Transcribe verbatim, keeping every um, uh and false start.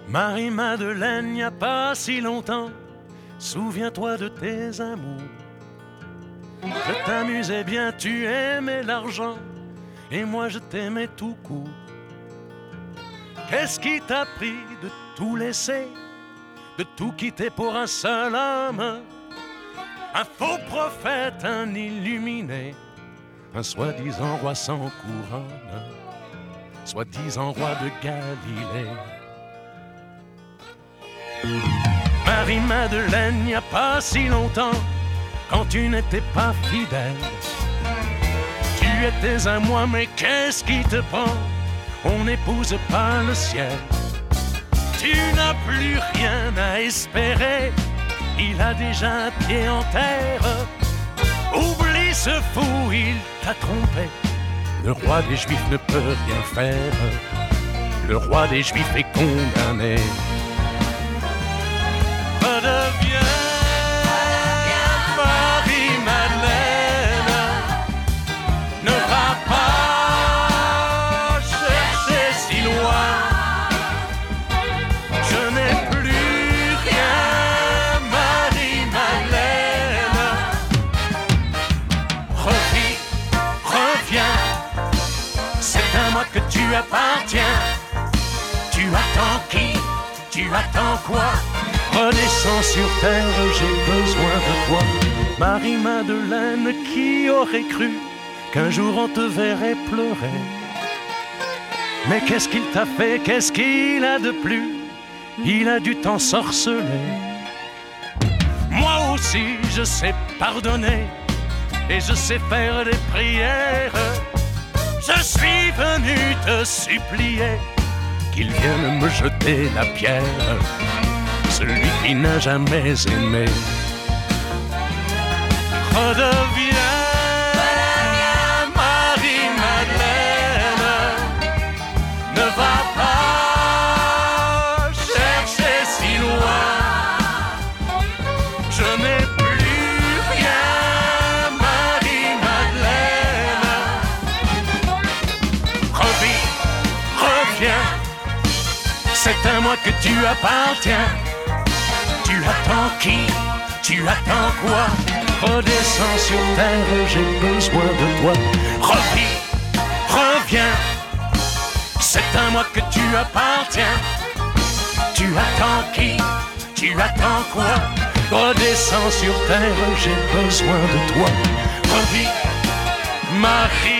Marie-Madeleine, y a pas si longtemps, souviens-toi de tes amours. Je t'amusais bien, tu aimais l'argent, et moi je t'aimais tout court. Qu'est-ce qui t'a pris de tout laisser, de tout quitter pour un seul homme? Un faux prophète, un illuminé, un soi-disant roi sans couronne, soi-disant roi de Galilée. Marie-Madeleine, y a pas si longtemps, quand tu n'étais pas fidèle, tu étais à moi, mais qu'est-ce qui te prend? On n'épouse pas le ciel. Tu n'as plus rien à espérer, il a déjà un pied en terre. Oublie ce fou, il t'a trompé. Le roi des Juifs ne peut rien faire. Le roi des Juifs est condamné. Redeviens Marie-Madeleine, ne va pas chercher si loin. Je n'ai plus rien, Marie-Madeleine. Revis, reviens, c'est à moi que tu appartiens. Tu attends qui? Tu attends quoi? Redescends sur terre, j'ai besoin de toi. Marie-Madeleine, qui aurait cru qu'un jour on te verrait pleurer? Mais qu'est-ce qu'il t'a fait? Qu'est-ce qu'il a de plus? Il a dû t'ensorceler. Moi aussi, je sais pardonner et je sais faire des prières. Je suis venu te supplier qu'il vienne me jeter la pierre. Celui qui n'a jamais aimé. Redeviens Marie-Madeleine, ne va pas chercher si loin. Je n'ai plus rien, Marie-Madeleine. Revis, reviens, c'est à moi que tu appartiens. Tu attends qui? Tu attends quoi? Redescends sur terre, j'ai besoin de toi. Revis, reviens, c'est à moi que tu appartiens. Tu attends qui? Tu attends quoi? Redescends sur terre, j'ai besoin de toi. Revis, Marie.